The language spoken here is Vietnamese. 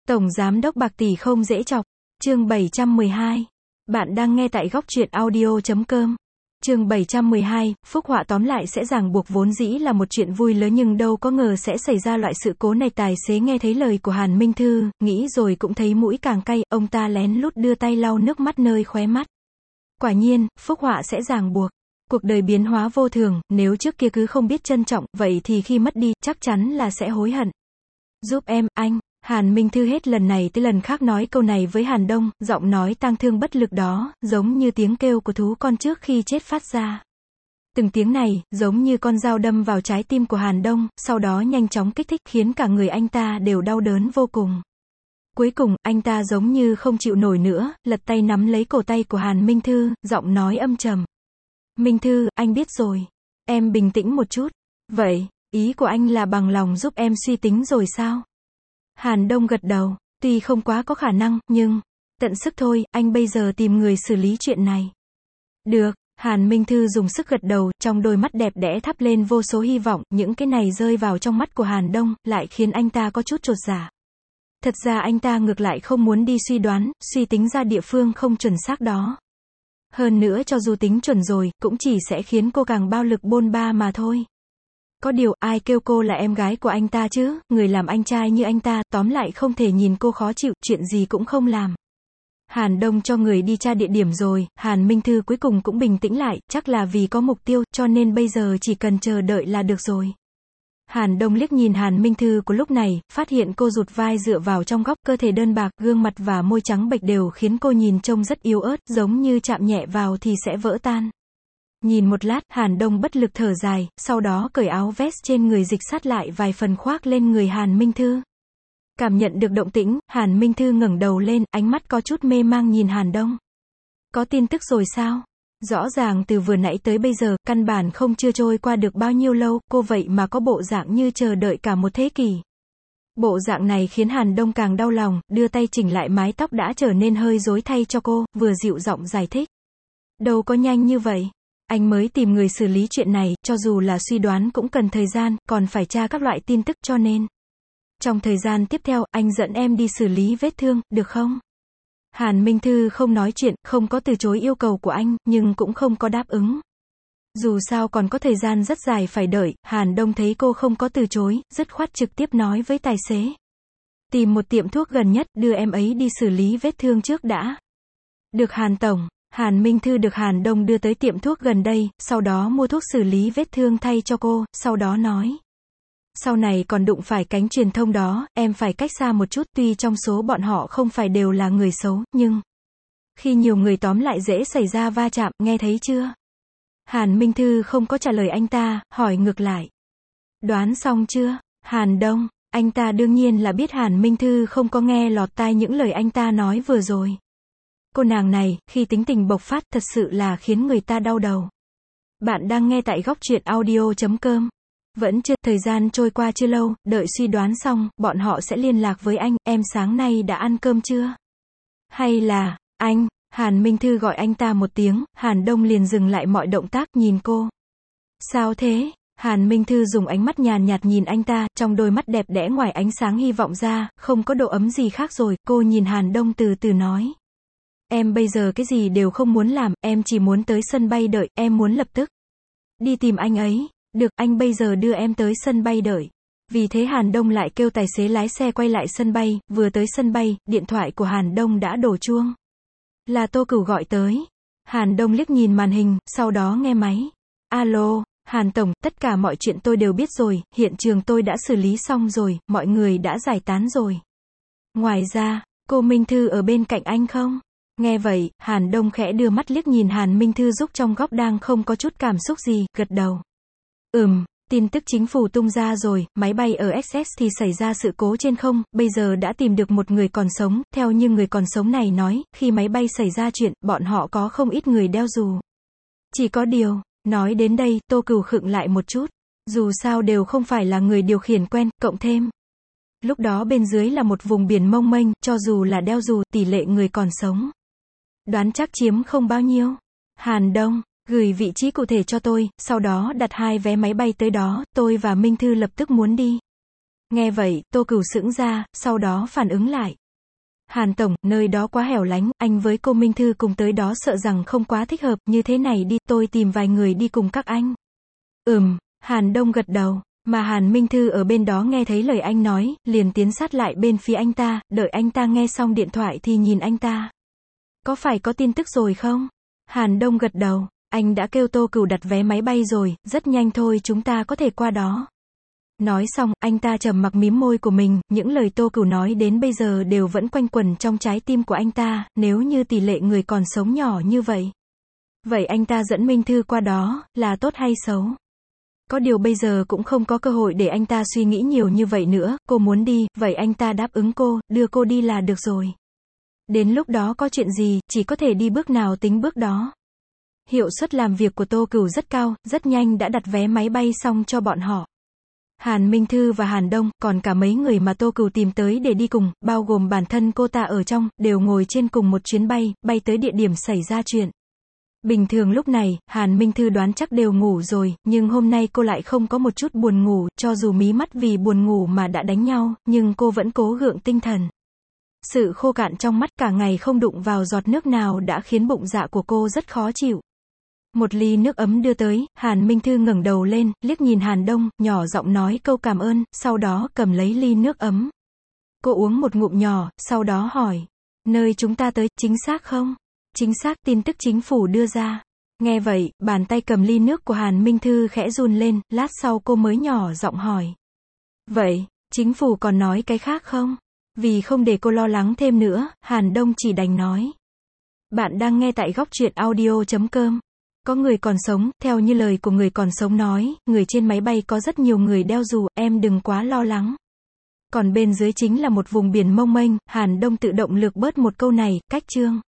Tổng Giám đốc bạc tỷ không dễ chọc. Chương 712. Bạn đang nghe tại góc truyện audio.com. Chương 712, phúc họa tóm lại sẽ ràng buộc vốn dĩ là một chuyện vui lớn nhưng đâu có ngờ sẽ xảy ra loại sự cố này. Tài xế nghe thấy lời của Hàn Minh Thư, nghĩ rồi cũng thấy mũi càng cay, ông ta lén lút đưa tay lau nước mắt nơi khóe mắt. Quả nhiên, phúc họa sẽ ràng buộc. Cuộc đời biến hóa vô thường, nếu trước kia cứ không biết trân trọng, vậy thì khi mất đi, chắc chắn là sẽ hối hận. Giúp em, anh. Hàn Minh Thư hết lần này tới lần khác nói câu này với Hàn Đông, giọng nói tang thương bất lực đó, giống như tiếng kêu của thú con trước khi chết phát ra. Từng tiếng này, giống như con dao đâm vào trái tim của Hàn Đông, sau đó nhanh chóng kích thích khiến cả người anh ta đều đau đớn vô cùng. Cuối cùng, anh ta giống như không chịu nổi nữa, lật tay nắm lấy cổ tay của Hàn Minh Thư, giọng nói âm trầm. Minh Thư, anh biết rồi. Em bình tĩnh một chút. Vậy, ý của anh là bằng lòng giúp em suy tính rồi sao? Hàn Đông gật đầu, tuy không quá có khả năng, nhưng tận sức thôi, anh bây giờ tìm người xử lý chuyện này. Được, Hàn Minh Thư dùng sức gật đầu, trong đôi mắt đẹp đẽ thắp lên vô số hy vọng, những cái này rơi vào trong mắt của Hàn Đông, lại khiến anh ta có chút chột dạ. Thật ra anh ta ngược lại không muốn đi suy đoán, suy tính ra địa phương không chuẩn xác đó. Hơn nữa cho dù tính chuẩn rồi, cũng chỉ sẽ khiến cô càng bao lực bôn ba mà thôi. Có điều, ai kêu cô là em gái của anh ta chứ, người làm anh trai như anh ta, tóm lại không thể nhìn cô khó chịu, chuyện gì cũng không làm. Hàn Đông cho người đi tra địa điểm rồi, Hàn Minh Thư cuối cùng cũng bình tĩnh lại, chắc là vì có mục tiêu, cho nên bây giờ chỉ cần chờ đợi là được rồi. Hàn Đông liếc nhìn Hàn Minh Thư của lúc này, phát hiện cô rụt vai dựa vào trong góc, cơ thể đơn bạc, gương mặt và môi trắng bệch đều khiến cô nhìn trông rất yếu ớt, giống như chạm nhẹ vào thì sẽ vỡ tan. Nhìn một lát, Hàn Đông bất lực thở dài, sau đó cởi áo vest trên người dịch sát lại vài phần khoác lên người Hàn Minh Thư. Cảm nhận được động tĩnh, Hàn Minh Thư ngẩng đầu lên, ánh mắt có chút mê mang nhìn Hàn Đông. Có tin tức rồi sao? Rõ ràng từ vừa nãy tới bây giờ, căn bản không chưa trôi qua được bao nhiêu lâu, cô vậy mà có bộ dạng như chờ đợi cả một thế kỷ. Bộ dạng này khiến Hàn Đông càng đau lòng, đưa tay chỉnh lại mái tóc đã trở nên hơi rối thay cho cô, vừa dịu giọng giải thích. Đâu có nhanh như vậy. Anh mới tìm người xử lý chuyện này, cho dù là suy đoán cũng cần thời gian, còn phải tra các loại tin tức cho nên. Trong thời gian tiếp theo, anh dẫn em đi xử lý vết thương, được không? Hàn Minh Thư không nói chuyện, không có từ chối yêu cầu của anh, nhưng cũng không có đáp ứng. Dù sao còn có thời gian rất dài phải đợi, Hàn Đông thấy cô không có từ chối, dứt khoát trực tiếp nói với tài xế. Tìm một tiệm thuốc gần nhất, đưa em ấy đi xử lý vết thương trước đã. Được Hàn Tổng. Hàn Minh Thư được Hàn Đông đưa tới tiệm thuốc gần đây, sau đó mua thuốc xử lý vết thương thay cho cô, sau đó nói. Sau này còn đụng phải cánh truyền thông đó, em phải cách xa một chút, tuy trong số bọn họ không phải đều là người xấu, nhưng khi nhiều người tóm lại dễ xảy ra va chạm, nghe thấy chưa? Hàn Minh Thư không có trả lời anh ta, hỏi ngược lại. Đoán xong chưa? Hàn Đông, anh ta đương nhiên là biết Hàn Minh Thư không có nghe lọt tai những lời anh ta nói vừa rồi. Cô nàng này, khi tính tình bộc phát, thật sự là khiến người ta đau đầu. Bạn đang nghe tại góc truyện audio.com. Vẫn chưa, thời gian trôi qua chưa lâu, đợi suy đoán xong, bọn họ sẽ liên lạc với anh, em sáng nay đã ăn cơm chưa? Hay là, anh, Hàn Minh Thư gọi anh ta một tiếng, Hàn Đông liền dừng lại mọi động tác, nhìn cô. Sao thế? Hàn Minh Thư dùng ánh mắt nhàn nhạt nhìn anh ta, trong đôi mắt đẹp đẽ ngoài ánh sáng hy vọng ra, không có độ ấm gì khác rồi, cô nhìn Hàn Đông từ từ nói. Em bây giờ cái gì đều không muốn làm, em chỉ muốn tới sân bay đợi, em muốn lập tức đi tìm anh ấy. Được, anh bây giờ đưa em tới sân bay đợi. Vì thế Hàn Đông lại kêu tài xế lái xe quay lại sân bay, vừa tới sân bay, điện thoại của Hàn Đông đã đổ chuông. Là Tô Cửu gọi tới. Hàn Đông liếc nhìn màn hình, sau đó nghe máy. Alo, Hàn Tổng, tất cả mọi chuyện tôi đều biết rồi, hiện trường tôi đã xử lý xong rồi, mọi người đã giải tán rồi. Ngoài ra, cô Minh Thư ở bên cạnh anh không? Nghe vậy, Hàn Đông khẽ đưa mắt liếc nhìn Hàn Minh Thư giúp trong góc đang không có chút cảm xúc gì, gật đầu. Tin tức chính phủ tung ra rồi, máy bay ở SS thì xảy ra sự cố trên không, bây giờ đã tìm được một người còn sống, theo như người còn sống này nói, khi máy bay xảy ra chuyện, bọn họ có không ít người đeo dù. Chỉ có điều, nói đến đây, Tô Cửu khựng lại một chút, dù sao đều không phải là người điều khiển quen, cộng thêm. Lúc đó bên dưới là một vùng biển mông mênh, cho dù là đeo dù, tỷ lệ người còn sống. Đoán chắc chiếm không bao nhiêu. Hàn Đông. Gửi vị trí cụ thể cho tôi, sau đó đặt 2 vé máy bay tới đó, tôi và Minh Thư lập tức muốn đi. Nghe vậy, Tô Cửu sững ra, sau đó phản ứng lại. Hàn tổng, nơi đó quá hẻo lánh, anh với cô Minh Thư cùng tới đó sợ rằng không quá thích hợp, như thế này đi, tôi tìm vài người đi cùng các anh. Hàn Đông gật đầu, mà Hàn Minh Thư ở bên đó nghe thấy lời anh nói, liền tiến sát lại bên phía anh ta, đợi anh ta nghe xong điện thoại thì nhìn anh ta. Có phải có tin tức rồi không? Hàn Đông gật đầu, anh đã kêu Tô Cửu đặt vé máy bay rồi, rất nhanh thôi chúng ta có thể qua đó. Nói xong, anh ta trầm mặc mím môi của mình, những lời Tô Cửu nói đến bây giờ đều vẫn quanh quẩn trong trái tim của anh ta, nếu như tỷ lệ người còn sống nhỏ như vậy. Vậy anh ta dẫn Minh Thư qua đó, là tốt hay xấu? Có điều bây giờ cũng không có cơ hội để anh ta suy nghĩ nhiều như vậy nữa, cô muốn đi, vậy anh ta đáp ứng cô, đưa cô đi là được rồi. Đến lúc đó có chuyện gì, chỉ có thể đi bước nào tính bước đó. Hiệu suất làm việc của Tô Cửu rất cao, rất nhanh đã đặt vé máy bay xong cho bọn họ. Hàn Minh Thư và Hàn Đông, còn cả mấy người mà Tô Cửu tìm tới để đi cùng, bao gồm bản thân cô ta ở trong, đều ngồi trên cùng một chuyến bay, bay tới địa điểm xảy ra chuyện. Bình thường lúc này, Hàn Minh Thư đoán chắc đều ngủ rồi, nhưng hôm nay cô lại không có một chút buồn ngủ, cho dù mí mắt vì buồn ngủ mà đã đánh nhau, nhưng cô vẫn cố gượng tinh thần. Sự khô cạn trong mắt cả ngày không đụng vào giọt nước nào đã khiến bụng dạ của cô rất khó chịu. Một ly nước ấm đưa tới, Hàn Minh Thư ngẩng đầu lên, liếc nhìn Hàn Đông, nhỏ giọng nói câu cảm ơn, sau đó cầm lấy ly nước ấm. Cô uống một ngụm nhỏ, sau đó hỏi, nơi chúng ta tới, chính xác không? Chính xác, tin tức chính phủ đưa ra. Nghe vậy, bàn tay cầm ly nước của Hàn Minh Thư khẽ run lên, lát sau cô mới nhỏ giọng hỏi. Vậy, chính phủ còn nói cái khác không? Vì không để cô lo lắng thêm nữa, Hàn Đông chỉ đành nói. Bạn đang nghe tại góc truyện audio.com. Có người còn sống, theo như lời của người còn sống nói, người trên máy bay có rất nhiều người đeo dù, em đừng quá lo lắng. Còn bên dưới chính là một vùng biển mông mênh, Hàn Đông tự động lược bớt một câu này, cách chương.